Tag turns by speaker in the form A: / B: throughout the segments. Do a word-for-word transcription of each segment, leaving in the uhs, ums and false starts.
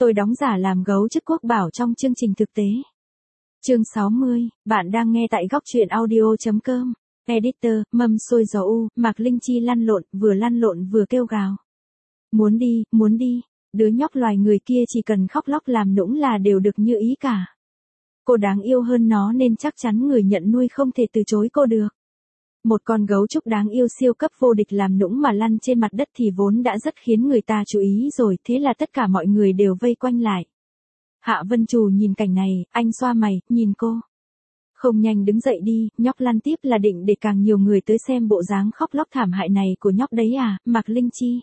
A: Tôi đóng giả làm gấu chức quốc bảo trong chương trình thực tế. Chương sáu mươi, bạn đang nghe tại góc truyện audio.com. Editor, mâm xôi giò u, Mạc Linh Chi lăn lộn, vừa lăn lộn vừa kêu gào. Muốn đi, muốn đi, đứa nhóc loài người kia chỉ cần khóc lóc làm nũng là đều được như ý cả. Cô đáng yêu hơn nó nên chắc chắn người nhận nuôi không thể từ chối cô được. Một con gấu trúc đáng yêu siêu cấp vô địch làm nũng mà lăn trên mặt đất thì vốn đã rất khiến người ta chú ý rồi, thế là tất cả mọi người đều vây quanh lại. Hạ Vân Trù nhìn cảnh này, anh xoa mày, nhìn cô. Không nhanh đứng dậy đi, nhóc lăn tiếp là định để càng nhiều người tới xem bộ dáng khóc lóc thảm hại này của nhóc đấy à, Mạc Linh Chi.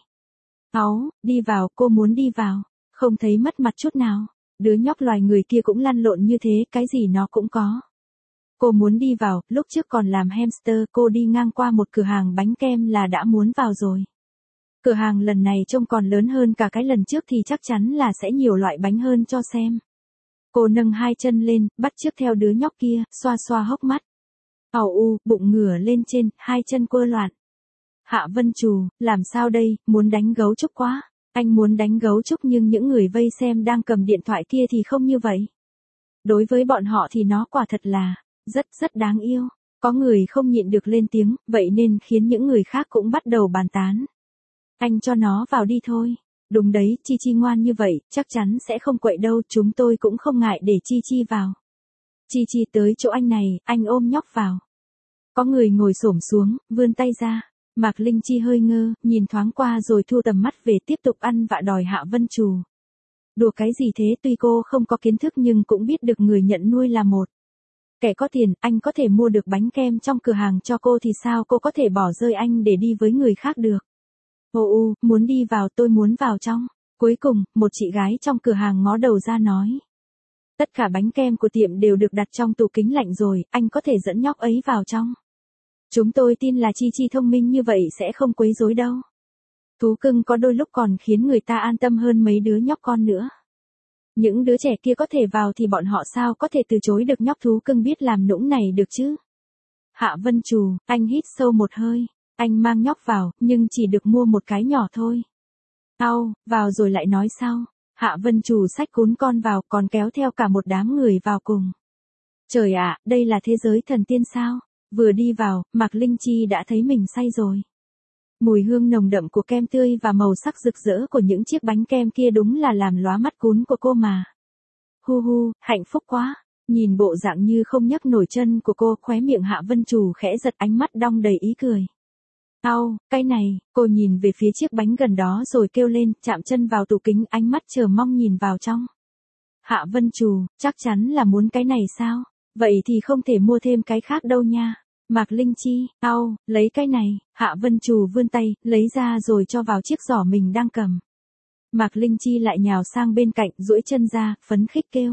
A: Áu, đi vào, cô muốn đi vào, không thấy mất mặt chút nào. Đứa nhóc loài người kia cũng lăn lộn như thế, cái gì nó cũng có. Cô muốn đi vào, lúc trước còn làm hamster, cô đi ngang qua một cửa hàng bánh kem là đã muốn vào rồi. Cửa hàng lần này trông còn lớn hơn cả cái lần trước thì chắc chắn là sẽ nhiều loại bánh hơn cho xem. Cô nâng hai chân lên, bắt chước theo đứa nhóc kia, xoa xoa hốc mắt. Àu u, bụng ngửa lên trên, hai chân quơ loạn. Hạ Vân Trù, làm sao đây, muốn đánh gấu trúc quá. Anh muốn đánh gấu trúc nhưng những người vây xem đang cầm điện thoại kia thì không như vậy. Đối với bọn họ thì nó quả thật là rất rất đáng yêu. Có người không nhịn được lên tiếng, vậy nên khiến những người khác cũng bắt đầu bàn tán. Anh cho nó vào đi thôi. Đúng đấy, Chi Chi ngoan như vậy, chắc chắn sẽ không quậy đâu, chúng tôi cũng không ngại để Chi Chi vào. Chi Chi tới chỗ anh này, anh ôm nhóc vào. Có người ngồi xổm xuống, vươn tay ra. Mạc Linh Chi hơi ngơ, nhìn thoáng qua rồi thu tầm mắt về tiếp tục ăn vạ đòi Hạ Vân Trù. Đùa cái gì thế, tuy cô không có kiến thức nhưng cũng biết được người nhận nuôi là một. Kẻ có tiền, anh có thể mua được bánh kem trong cửa hàng cho cô thì sao cô có thể bỏ rơi anh để đi với người khác được. Ô u, muốn đi vào, tôi muốn vào trong. Cuối cùng, một chị gái trong cửa hàng ngó đầu ra nói. Tất cả bánh kem của tiệm đều được đặt trong tủ kính lạnh rồi, anh có thể dẫn nhóc ấy vào trong. Chúng tôi tin là Chi Chi thông minh như vậy sẽ không quấy rối đâu. Thú cưng có đôi lúc còn khiến người ta an tâm hơn mấy đứa nhóc con nữa. Những đứa trẻ kia có thể vào thì bọn họ sao có thể từ chối được nhóc thú cưng biết làm nũng này được chứ. Hạ Vân Trù, anh hít sâu một hơi. Anh mang nhóc vào, nhưng chỉ được mua một cái nhỏ thôi. Au, vào rồi lại nói sao? Hạ Vân Trù xách cún con vào còn kéo theo cả một đám người vào cùng. Trời ạ, đây là thế giới thần tiên sao? Vừa đi vào, Mạc Linh Chi đã thấy mình say rồi. Mùi hương nồng đậm của kem tươi và màu sắc rực rỡ của những chiếc bánh kem kia đúng là làm lóa mắt cún của cô mà. Hu hu, hạnh phúc quá. Nhìn bộ dạng như không nhấc nổi chân của cô, khóe miệng Hạ Vân Trù khẽ giật, ánh mắt đong đầy ý cười. Au, cái này, cô nhìn về phía chiếc bánh gần đó rồi kêu lên, chạm chân vào tủ kính, ánh mắt chờ mong nhìn vào trong. Hạ Vân Trù, chắc chắn là muốn cái này sao? Vậy thì không thể mua thêm cái khác đâu nha. Mạc Linh Chi, au, lấy cái này. Hạ Vân Trù vươn tay, lấy ra rồi cho vào chiếc giỏ mình đang cầm. Mạc Linh Chi lại nhào sang bên cạnh, duỗi chân ra, phấn khích kêu.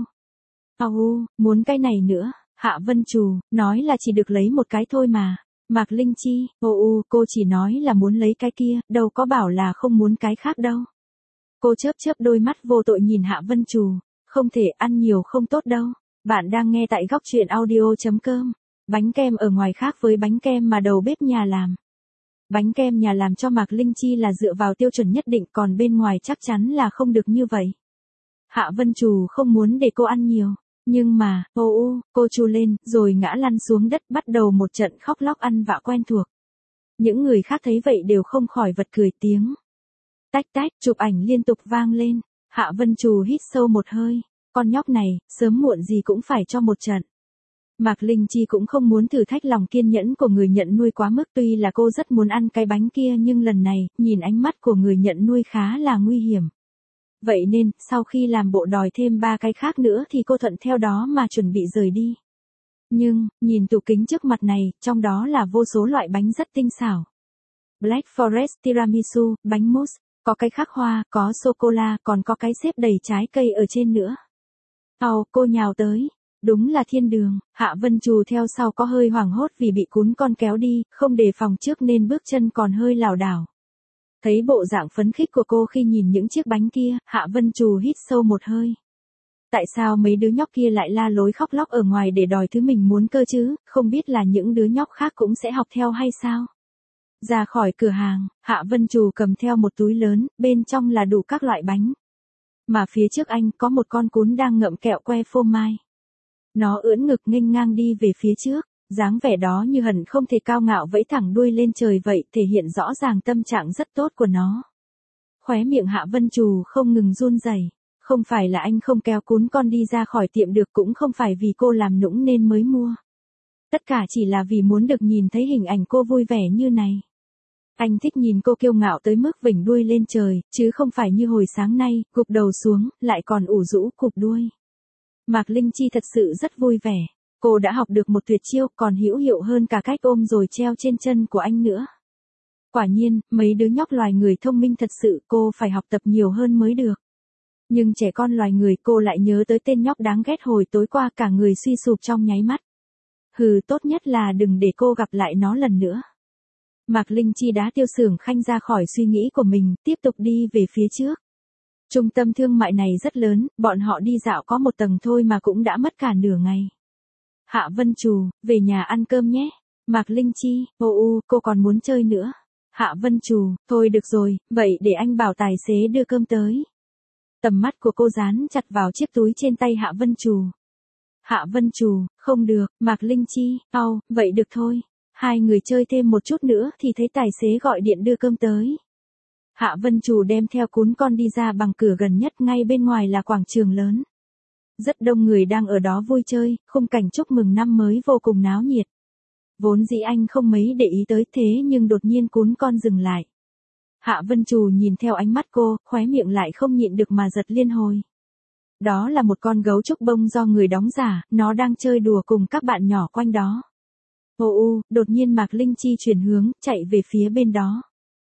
A: Au, muốn cái này nữa. Hạ Vân Trù, nói là chỉ được lấy một cái thôi mà. Mạc Linh Chi, ô u, cô chỉ nói là muốn lấy cái kia, đâu có bảo là không muốn cái khác đâu. Cô chớp chớp đôi mắt vô tội nhìn Hạ Vân Trù, không thể ăn nhiều không tốt đâu. Bạn đang nghe tại góc truyện audio.com. Bánh kem ở ngoài khác với bánh kem mà đầu bếp nhà làm. Bánh kem nhà làm cho Mạc Linh Chi là dựa vào tiêu chuẩn nhất định, còn bên ngoài chắc chắn là không được như vậy. Hạ Vân Trù không muốn để cô ăn nhiều. Nhưng mà, ô ô, cô chu lên, rồi ngã lăn xuống đất bắt đầu một trận khóc lóc ăn vạ quen thuộc. Những người khác thấy vậy đều không khỏi bật cười tiếng. Tách tách, chụp ảnh liên tục vang lên. Hạ Vân Trù hít sâu một hơi. Con nhóc này, sớm muộn gì cũng phải cho một trận. Mạc Linh Chi cũng không muốn thử thách lòng kiên nhẫn của người nhận nuôi quá mức, tuy là cô rất muốn ăn cái bánh kia nhưng lần này, nhìn ánh mắt của người nhận nuôi khá là nguy hiểm. Vậy nên, sau khi làm bộ đòi thêm ba cái khác nữa thì cô thuận theo đó mà chuẩn bị rời đi. Nhưng, nhìn tủ kính trước mặt này, trong đó là vô số loại bánh rất tinh xảo. Black Forest Tiramisu, bánh mousse, có cái khắc hoa, có sô-cô-la, còn có cái xếp đầy trái cây ở trên nữa. Ào, cô nhào tới. Đúng là thiên đường. Hạ Vân Trù theo sau có hơi hoảng hốt vì bị cún con kéo đi, không đề phòng trước nên bước chân còn hơi lảo đảo. Thấy bộ dạng phấn khích của cô khi nhìn những chiếc bánh kia, Hạ Vân Trù hít sâu một hơi. Tại sao mấy đứa nhóc kia lại la lối khóc lóc ở ngoài để đòi thứ mình muốn cơ chứ, không biết là những đứa nhóc khác cũng sẽ học theo hay sao? Ra khỏi cửa hàng, Hạ Vân Trù cầm theo một túi lớn, bên trong là đủ các loại bánh. Mà phía trước anh có một con cún đang ngậm kẹo que phô mai. Nó ưỡn ngực nghênh ngang đi về phía trước, dáng vẻ đó như hẳn không thể cao ngạo vẫy thẳng đuôi lên trời vậy, thể hiện rõ ràng tâm trạng rất tốt của nó. Khóe miệng Hạ Vân Trù không ngừng run rẩy. Không phải là anh không kéo cún con đi ra khỏi tiệm được, cũng không phải vì cô làm nũng nên mới mua. Tất cả chỉ là vì muốn được nhìn thấy hình ảnh cô vui vẻ như này. Anh thích nhìn cô kiêu ngạo tới mức vểnh đuôi lên trời, chứ không phải như hồi sáng nay, gục đầu xuống, lại còn ủ rũ cụp đuôi. Mạc Linh Chi thật sự rất vui vẻ. Cô đã học được một tuyệt chiêu còn hữu hiệu hơn cả cách ôm rồi treo trên chân của anh nữa. Quả nhiên, mấy đứa nhóc loài người thông minh thật sự, cô phải học tập nhiều hơn mới được. Nhưng trẻ con loài người, cô lại nhớ tới tên nhóc đáng ghét hồi tối qua, cả người suy sụp trong nháy mắt. Hừ, tốt nhất là đừng để cô gặp lại nó lần nữa. Mạc Linh Chi đá Tiêu Xưởng Khanh ra khỏi suy nghĩ của mình, tiếp tục đi về phía trước. Trung tâm thương mại này rất lớn, bọn họ đi dạo có một tầng thôi mà cũng đã mất cả nửa ngày. Hạ Vân Trù, về nhà ăn cơm nhé. Mạc Linh Chi, ô u, cô còn muốn chơi nữa. Hạ Vân Trù, thôi được rồi, vậy để anh bảo tài xế đưa cơm tới. Tầm mắt của cô dán chặt vào chiếc túi trên tay Hạ Vân Trù. Hạ Vân Trù, không được. Mạc Linh Chi, au, vậy được thôi. Hai người chơi thêm một chút nữa thì thấy tài xế gọi điện đưa cơm tới. Hạ Vân Trù đem theo cún con đi ra bằng cửa gần nhất, ngay bên ngoài là quảng trường lớn. Rất đông người đang ở đó vui chơi, khung cảnh chúc mừng năm mới vô cùng náo nhiệt. Vốn dĩ anh không mấy để ý tới, thế nhưng đột nhiên cún con dừng lại. Hạ Vân Trù nhìn theo ánh mắt cô, khóe miệng lại không nhịn được mà giật liên hồi. Đó là một con gấu trúc bông do người đóng giả, nó đang chơi đùa cùng các bạn nhỏ quanh đó. Ô u, đột nhiên Mạc Linh Chi chuyển hướng, chạy về phía bên đó.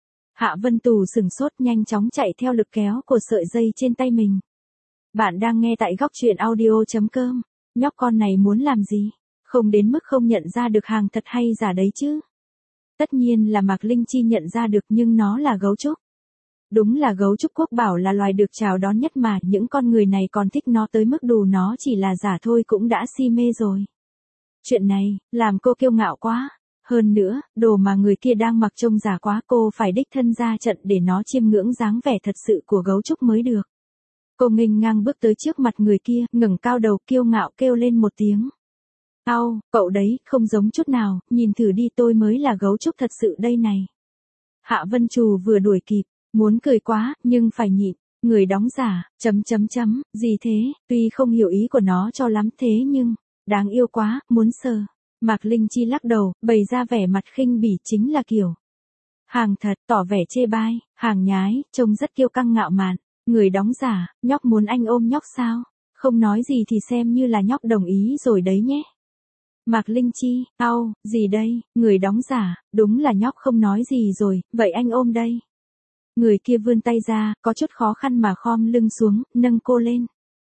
A: Hạ Vân Trù sừng sốt, nhanh chóng chạy theo lực kéo của sợi dây trên tay mình. Bạn đang nghe tại góc truyện audio chấm com. Nhóc con này muốn làm gì? Không đến mức không nhận ra được hàng thật hay giả đấy chứ. Tất nhiên là Mạc Linh Chi nhận ra được, nhưng nó là gấu trúc. Đúng là gấu trúc quốc bảo là loài được chào đón nhất mà, những con người này còn thích nó tới mức dù nó chỉ là giả thôi cũng đã si mê rồi. Chuyện này, làm cô kiêu ngạo quá. Hơn nữa, đồ mà người kia đang mặc trông giả quá, cô phải đích thân ra trận để nó chiêm ngưỡng dáng vẻ thật sự của gấu trúc mới được. Cô nghênh ngang bước tới trước mặt người kia, ngẩng cao đầu kiêu ngạo kêu lên một tiếng. Au, cậu đấy, không giống chút nào, nhìn thử đi, tôi mới là gấu trúc thật sự đây này. Hạ Vân Trù vừa đuổi kịp, muốn cười quá, nhưng phải nhịn. Người đóng giả, chấm chấm chấm, gì thế, tuy không hiểu ý của nó cho lắm thế nhưng, đáng yêu quá, muốn sờ. Mạc Linh Chi lắc đầu, bày ra vẻ mặt khinh bỉ, chính là kiểu hàng thật, tỏ vẻ chê bai, hàng nhái, trông rất kiêu căng ngạo mạn. Người đóng giả, nhóc muốn anh ôm nhóc sao? Không nói gì thì xem như là nhóc đồng ý rồi đấy nhé. Mạc Linh Chi, au, gì đây, người đóng giả, đúng là nhóc không nói gì rồi, vậy anh ôm đây. Người kia vươn tay ra, có chút khó khăn mà khom lưng xuống, nâng cô lên.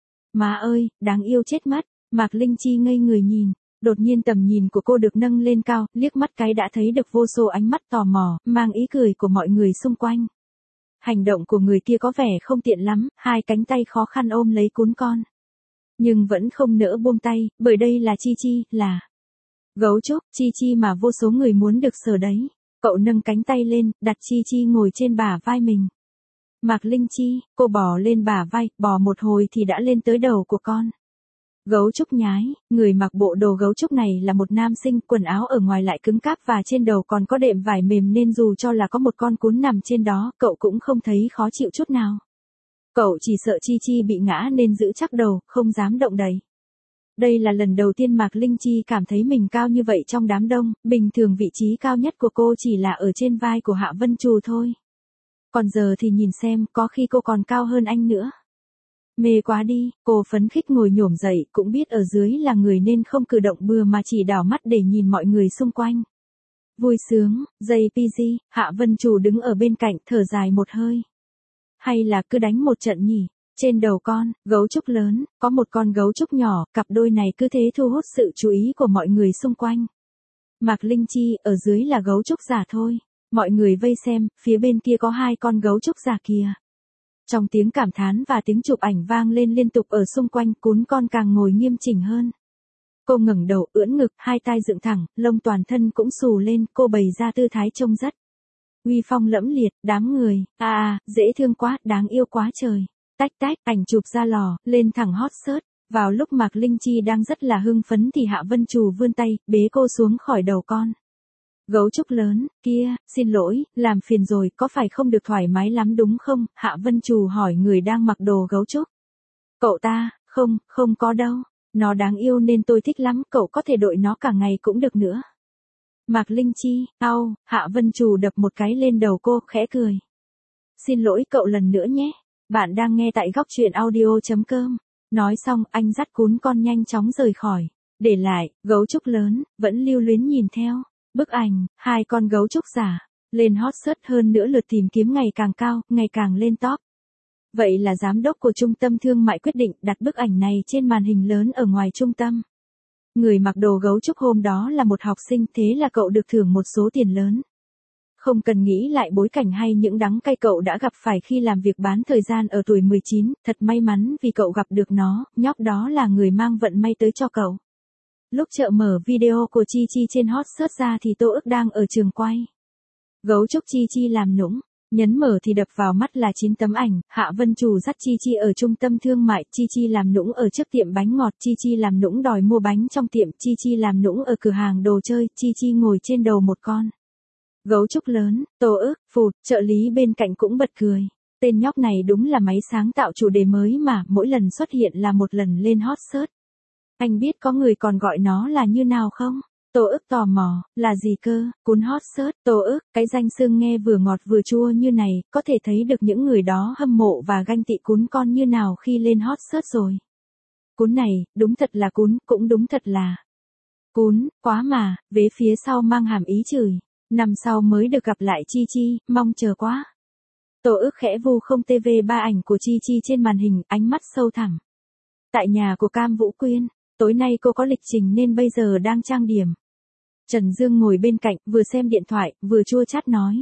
A: Má ơi, đáng yêu chết mất. Mạc Linh Chi ngây người nhìn. Đột nhiên tầm nhìn của cô được nâng lên cao, liếc mắt cái đã thấy được vô số ánh mắt tò mò, mang ý cười của mọi người xung quanh. Hành động của người kia có vẻ không tiện lắm, hai cánh tay khó khăn ôm lấy cún con. Nhưng vẫn không nỡ buông tay, bởi đây là Chi Chi, là gấu trúc, Chi Chi mà vô số người muốn được sờ đấy. Cậu nâng cánh tay lên, đặt Chi Chi ngồi trên bả vai mình. Mạc Linh Chi, cô bò lên bả vai, bò một hồi thì đã lên tới đầu của con. Gấu trúc nhái, người mặc bộ đồ gấu trúc này là một nam sinh, quần áo ở ngoài lại cứng cáp và trên đầu còn có đệm vải mềm nên dù cho là có một con cún nằm trên đó, cậu cũng không thấy khó chịu chút nào. Cậu chỉ sợ Chi Chi bị ngã nên giữ chắc đầu, không dám động đậy. Đây là lần đầu tiên Mạc Linh Chi cảm thấy mình cao như vậy trong đám đông, bình thường vị trí cao nhất của cô chỉ là ở trên vai của Hạ Vân Trù thôi. Còn giờ thì nhìn xem, có khi cô còn cao hơn anh nữa. Mê quá đi, cô phấn khích ngồi nhổm dậy, cũng biết ở dưới là người nên không cử động bừa mà chỉ đảo mắt để nhìn mọi người xung quanh. Vui sướng, dây pê giê, Hạ Vân Trù đứng ở bên cạnh, thở dài một hơi. Hay là cứ đánh một trận nhỉ? Trên đầu con, gấu trúc lớn, có một con gấu trúc nhỏ, cặp đôi này cứ thế thu hút sự chú ý của mọi người xung quanh. Mạc Linh Chi, ở dưới là gấu trúc giả thôi. Mọi người vây xem, phía bên kia có hai con gấu trúc giả kìa. Trong tiếng cảm thán và tiếng chụp ảnh vang lên liên tục ở xung quanh, cún con càng ngồi nghiêm chỉnh hơn. Cô ngẩng đầu, ưỡn ngực, hai tai dựng thẳng, lông toàn thân cũng xù lên, cô bày ra tư thái trông rất uy phong lẫm liệt, đám người, à à, dễ thương quá, đáng yêu quá trời. Tách tách, ảnh chụp ra lò, lên thẳng hot search. Vào lúc Mạc Linh Chi đang rất là hưng phấn thì Hạ Vân Trù vươn tay, bế cô xuống khỏi đầu con gấu trúc lớn. Kia, xin lỗi, làm phiền rồi, có phải không được thoải mái lắm đúng không? Hạ Vân Trù hỏi người đang mặc đồ gấu trúc. Cậu ta, không, không có đâu. Nó đáng yêu nên tôi thích lắm, cậu có thể đội nó cả ngày cũng được nữa. Mạc Linh Chi, au, Hạ Vân Trù đập một cái lên đầu cô, khẽ cười. Xin lỗi cậu lần nữa nhé. Bạn đang nghe tại góc truyện audio.com. Nói xong, anh dắt cún con nhanh chóng rời khỏi. Để lại, gấu trúc lớn, vẫn lưu luyến nhìn theo. Bức ảnh, hai con gấu trúc giả, lên hot search hơn nữa lượt tìm kiếm ngày càng cao, ngày càng lên top. Vậy là giám đốc của trung tâm thương mại quyết định đặt bức ảnh này trên màn hình lớn ở ngoài trung tâm. Người mặc đồ gấu trúc hôm đó là một học sinh, thế là cậu được thưởng một số tiền lớn. Không cần nghĩ lại bối cảnh hay những đắng cay cậu đã gặp phải khi làm việc bán thời gian ở tuổi mười chín, thật may mắn vì cậu gặp được nó, nhóc đó là người mang vận may tới cho cậu. Lúc chợ mở video của Chi Chi trên hot search ra thì Tô Ức đang ở trường quay. Gấu trúc Chi Chi làm nũng, nhấn mở thì đập vào mắt là chín tấm ảnh. Hạ Vân Trù dắt Chi Chi ở trung tâm thương mại, Chi Chi làm nũng ở trước tiệm bánh ngọt, Chi Chi làm nũng đòi mua bánh trong tiệm, Chi Chi làm nũng ở cửa hàng đồ chơi, Chi Chi ngồi trên đầu một con gấu trúc lớn. Tô Ức, phụt, trợ lý bên cạnh cũng bật cười. Tên nhóc này đúng là máy sáng tạo chủ đề mới mà, mỗi lần xuất hiện là một lần lên hot search. Anh biết có người còn gọi nó là như nào không? Tô Ức tò mò, là gì cơ? Cún hot search. Tô Ức, cái danh xưng nghe vừa ngọt vừa chua như này, có thể thấy được những người đó hâm mộ và ganh tị cún con như nào khi lên hot search rồi. Cún này, đúng thật là cún, cũng đúng thật là cún, quá mà, vế phía sau mang hàm ý chửi. Năm sau mới được gặp lại Chi Chi, mong chờ quá. Tô Ức khẽ vu không tê vê ba ảnh của Chi Chi trên màn hình, ánh mắt sâu thẳm. Tại nhà của Cam Vũ Quyên, tối nay cô có lịch trình nên bây giờ đang trang điểm. Trần Dương ngồi bên cạnh, vừa xem điện thoại, vừa chua chát nói.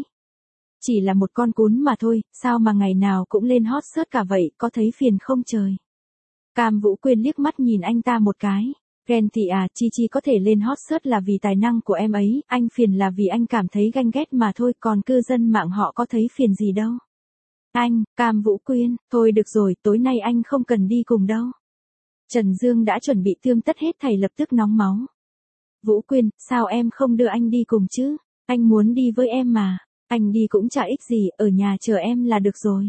A: Chỉ là một con cún mà thôi, sao mà ngày nào cũng lên hot search cả vậy, có thấy phiền không trời? Cam Vũ Quyên liếc mắt nhìn anh ta một cái. Ghen tị à, Chi Chi có thể lên hot search là vì tài năng của em ấy, anh phiền là vì anh cảm thấy ganh ghét mà thôi, còn cư dân mạng họ có thấy phiền gì đâu. Anh, Cam Vũ Quyên, thôi được rồi, tối nay anh không cần đi cùng đâu. Trần Dương đã chuẩn bị tươm tất hết thảy lập tức nóng máu. Vũ Quyên, sao em không đưa anh đi cùng chứ? Anh muốn đi với em mà. Anh đi cũng chả ích gì, ở nhà chờ em là được rồi.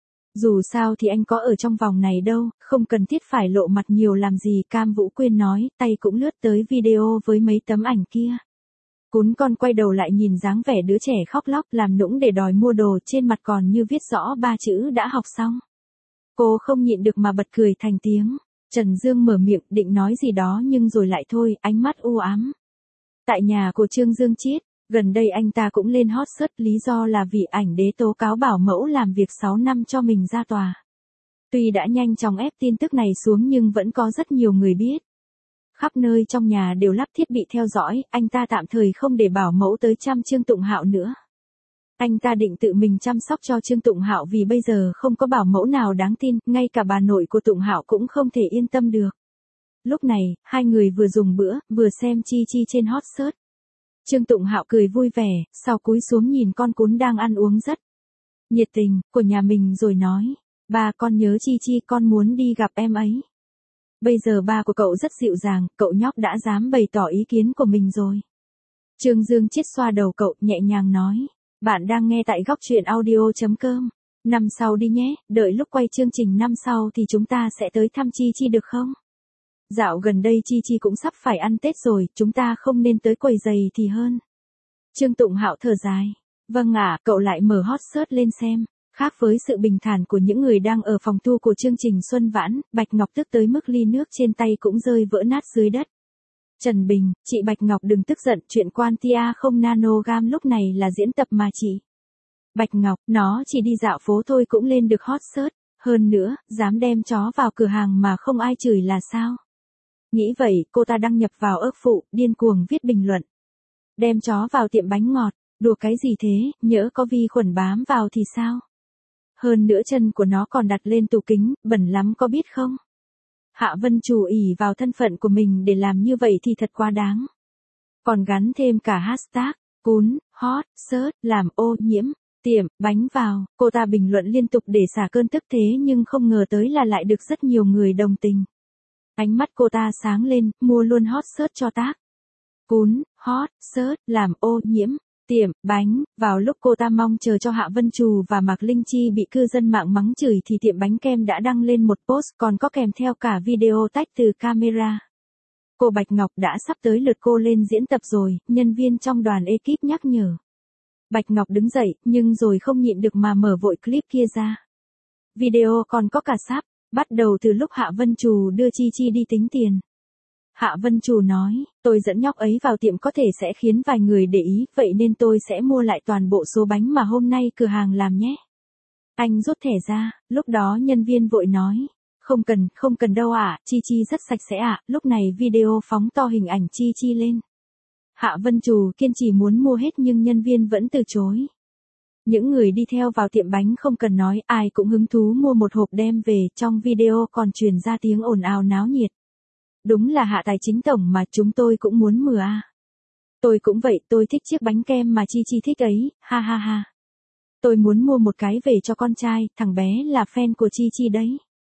A: Dù sao thì anh có ở trong vòng này đâu, không cần thiết phải lộ mặt nhiều làm gì. Cam Vũ Quyên nói, tay cũng lướt tới video với mấy tấm ảnh kia. Cún con quay đầu lại nhìn dáng vẻ đứa trẻ khóc lóc làm nũng để đòi mua đồ, trên mặt còn như viết rõ ba chữ đã học xong. Cô không nhịn được mà bật cười thành tiếng. Trần Dương mở miệng định nói gì đó nhưng rồi lại thôi, ánh mắt u ám. Tại nhà của Trương Dương Chiết, gần đây anh ta cũng lên hot search, lý do là vì ảnh đế tố cáo bảo mẫu làm việc sáu năm cho mình ra tòa. Tuy đã nhanh chóng ép tin tức này xuống nhưng vẫn có rất nhiều người biết. Khắp nơi trong nhà đều lắp thiết bị theo dõi, anh ta tạm thời không để bảo mẫu tới chăm Trương Tụng Hạo nữa. Anh ta định tự mình chăm sóc cho Trương Tụng Hạo vì bây giờ không có bảo mẫu nào đáng tin, ngay cả bà nội của Tụng Hạo cũng không thể yên tâm được. Lúc này, hai người vừa dùng bữa, vừa xem Chi Chi trên hot search. Trương Tụng Hạo cười vui vẻ, sau cúi xuống nhìn con cún đang ăn uống rất nhiệt tình của nhà mình rồi nói, ba con nhớ Chi Chi, con muốn đi gặp em ấy. Bây giờ ba của cậu rất dịu dàng, cậu nhóc đã dám bày tỏ ý kiến của mình rồi. Trương Dương Chiết xoa đầu cậu, nhẹ nhàng nói. Bạn đang nghe tại góc truyện audio.com. Năm sau đi nhé, đợi lúc quay chương trình năm sau thì chúng ta sẽ tới thăm Chi Chi được không? Dạo gần đây Chi Chi cũng sắp phải ăn Tết rồi, chúng ta không nên tới quầy giày thì hơn. Trương Tụng Hạo thở dài. Vâng ạ, cậu lại mở hot search lên xem. Khác với sự bình thản của những người đang ở phòng thu của chương trình Xuân Vãn, Bạch Ngọc tức tới mức ly nước trên tay cũng rơi vỡ nát dưới đất. Trần Bình, chị Bạch Ngọc đừng tức giận, chuyện Quantia không nanogam lúc này là diễn tập mà chị. Bạch Ngọc, nó chỉ đi dạo phố thôi cũng lên được hot search, hơn nữa, dám đem chó vào cửa hàng mà không ai chửi là sao? Nghĩ vậy, cô ta đăng nhập vào ước phụ, điên cuồng viết bình luận. Đem chó vào tiệm bánh ngọt, đùa cái gì thế, nhỡ có vi khuẩn bám vào thì sao? Hơn nữa chân của nó còn đặt lên tủ kính, bẩn lắm có biết không? Hạ Vân Trù ỷ vào thân phận của mình để làm như vậy thì thật quá đáng. Còn gắn thêm cả hashtag, cún, hot, search, làm ô nhiễm. Tiệm bánh vào, cô ta bình luận liên tục để xả cơn tức thế nhưng không ngờ tới là lại được rất nhiều người đồng tình. Ánh mắt cô ta sáng lên, mua luôn hot search cho tác. Cún, hot, search, làm ô nhiễm. Tiệm bánh, vào lúc cô ta mong chờ cho Hạ Vân Trù và Mạc Linh Chi bị cư dân mạng mắng chửi thì tiệm bánh kem đã đăng lên một post còn có kèm theo cả video tách từ camera. Cô Bạch Ngọc đã sắp tới lượt cô lên diễn tập rồi, nhân viên trong đoàn ekip nhắc nhở. Bạch Ngọc đứng dậy, nhưng rồi không nhịn được mà mở vội clip kia ra. Video còn có cả sắp, bắt đầu từ lúc Hạ Vân Trù đưa Chi Chi đi tính tiền. Hạ Vân Trù nói, tôi dẫn nhóc ấy vào tiệm có thể sẽ khiến vài người để ý, vậy nên tôi sẽ mua lại toàn bộ số bánh mà hôm nay cửa hàng làm nhé. Anh rút thẻ ra, lúc đó nhân viên vội nói, không cần, không cần đâu ạ, à, Chi Chi rất sạch sẽ ạ, à. Lúc này video phóng to hình ảnh Chi Chi lên. Hạ Vân Trù kiên trì muốn mua hết nhưng nhân viên vẫn từ chối. Những người đi theo vào tiệm bánh không cần nói, ai cũng hứng thú mua một hộp đem về, trong video còn truyền ra tiếng ồn ào náo nhiệt. Đúng là Hạ tài chính tổng mà chúng tôi cũng muốn mừa à. Tôi cũng vậy, tôi thích chiếc bánh kem mà Chi Chi thích ấy, ha ha ha. Tôi muốn mua một cái về cho con trai, thằng bé là fan của Chi Chi đấy.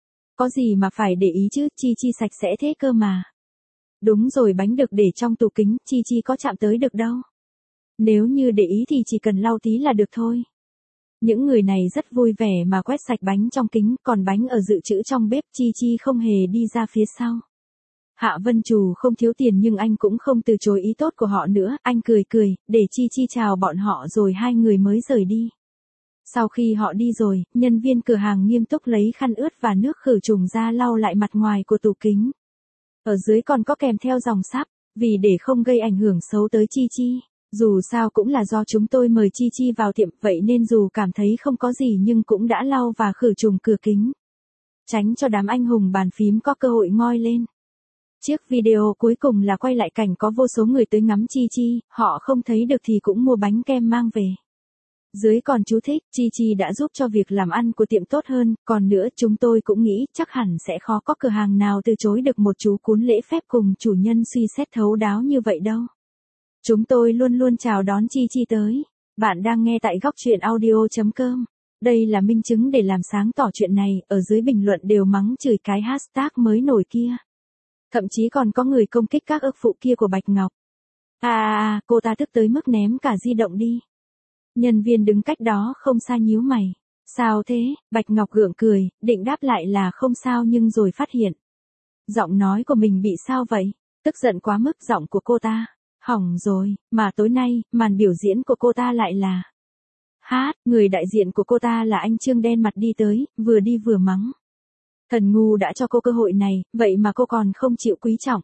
A: Có gì mà phải để ý chứ, Chi Chi sạch sẽ thế cơ mà. Đúng rồi, bánh được để trong tủ kính, Chi Chi có chạm tới được đâu. Nếu như để ý thì chỉ cần lau tí là được thôi. Những người này rất vui vẻ mà quét sạch bánh trong kính, còn bánh ở dự trữ trong bếp, Chi Chi không hề đi ra phía sau. Hạ Vân Trù không thiếu tiền nhưng anh cũng không từ chối ý tốt của họ nữa, anh cười cười, để Chi Chi chào bọn họ rồi hai người mới rời đi. Sau khi họ đi rồi, nhân viên cửa hàng nghiêm túc lấy khăn ướt và nước khử trùng ra lau lại mặt ngoài của tủ kính. Ở dưới còn có kèm theo dòng sắp, vì để không gây ảnh hưởng xấu tới Chi Chi. Dù sao cũng là do chúng tôi mời Chi Chi vào tiệm, vậy nên dù cảm thấy không có gì nhưng cũng đã lau và khử trùng cửa kính. Tránh cho đám anh hùng bàn phím có cơ hội ngoi lên. Chiếc video cuối cùng là quay lại cảnh có vô số người tới ngắm Chi Chi, họ không thấy được thì cũng mua bánh kem mang về. Dưới còn chú thích, Chi Chi đã giúp cho việc làm ăn của tiệm tốt hơn, còn nữa chúng tôi cũng nghĩ chắc hẳn sẽ khó có cửa hàng nào từ chối được một chú cún lễ phép cùng chủ nhân suy xét thấu đáo như vậy đâu. Chúng tôi luôn luôn chào đón Chi Chi tới. Bạn đang nghe tại góc truyện audio chấm com. Đây là minh chứng để làm sáng tỏ chuyện này, ở dưới bình luận đều mắng chửi cái hashtag mới nổi kia. Thậm chí còn có người công kích các ức phụ kia của Bạch Ngọc. À, à, cô ta tức tới mức ném cả di động đi. Nhân viên đứng cách đó không xa nhíu mày. Sao thế? Bạch Ngọc gượng cười, định đáp lại là không sao nhưng rồi phát hiện. Giọng nói của mình bị sao vậy? Tức giận quá mức giọng của cô ta. Hỏng rồi, mà tối nay, màn biểu diễn của cô ta lại là hát, người đại diện của cô ta là anh Trương đen mặt đi tới, vừa đi vừa mắng. Thần ngu đã cho cô cơ hội này, vậy mà cô còn không chịu quý trọng.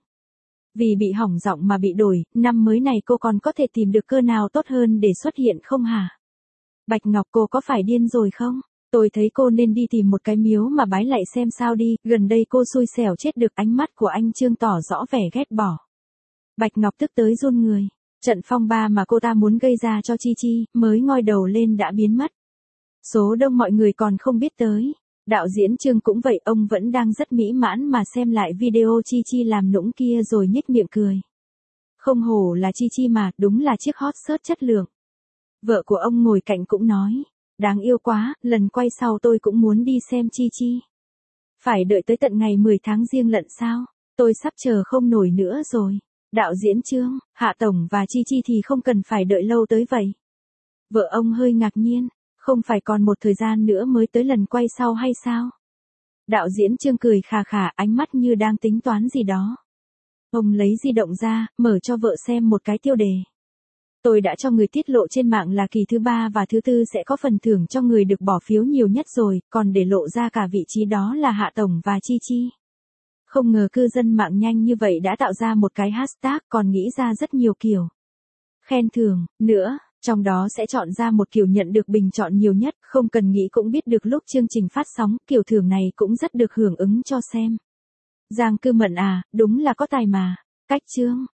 A: Vì bị hỏng giọng mà bị đổi, năm mới này cô còn có thể tìm được cơ nào tốt hơn để xuất hiện không hả? Bạch Ngọc, cô có phải điên rồi không? Tôi thấy cô nên đi tìm một cái miếu mà bái lạy xem sao đi, gần đây cô xui xẻo chết được. Ánh mắt của anh Trương tỏ rõ vẻ ghét bỏ. Bạch Ngọc tức tới run người. Trận phong ba mà cô ta muốn gây ra cho Chi Chi, mới ngoi đầu lên đã biến mất. Số đông mọi người còn không biết tới. Đạo diễn Trương cũng vậy, ông vẫn đang rất mỹ mãn mà xem lại video Chi Chi làm nũng kia rồi nhếch miệng cười. Không hổ là Chi Chi mà, đúng là chiếc hot search chất lượng. Vợ của ông ngồi cạnh cũng nói, đáng yêu quá, lần quay sau tôi cũng muốn đi xem Chi Chi. Phải đợi tới tận ngày mười tháng Giêng lận sao? Tôi sắp chờ không nổi nữa rồi. Đạo diễn Trương, Hạ Tổng và Chi Chi thì không cần phải đợi lâu tới vậy. Vợ ông hơi ngạc nhiên, không phải còn một thời gian nữa mới tới lần quay sau hay sao? Đạo diễn Trương cười khà khà, ánh mắt như đang tính toán gì đó. Ông lấy di động ra, mở cho vợ xem một cái tiêu đề. Tôi đã cho người tiết lộ trên mạng là kỳ thứ ba và thứ tư sẽ có phần thưởng cho người được bỏ phiếu nhiều nhất rồi, còn để lộ ra cả vị trí đó là Hạ Tổng và Chi Chi. Không ngờ cư dân mạng nhanh như vậy đã tạo ra một cái hashtag, còn nghĩ ra rất nhiều kiểu khen thưởng nữa, trong đó sẽ chọn ra một kiểu nhận được bình chọn nhiều nhất, không cần nghĩ cũng biết được lúc chương trình phát sóng, kiểu thưởng này cũng rất được hưởng ứng cho xem. Giang Cư Mận à, đúng là có tài mà. Cách Trương,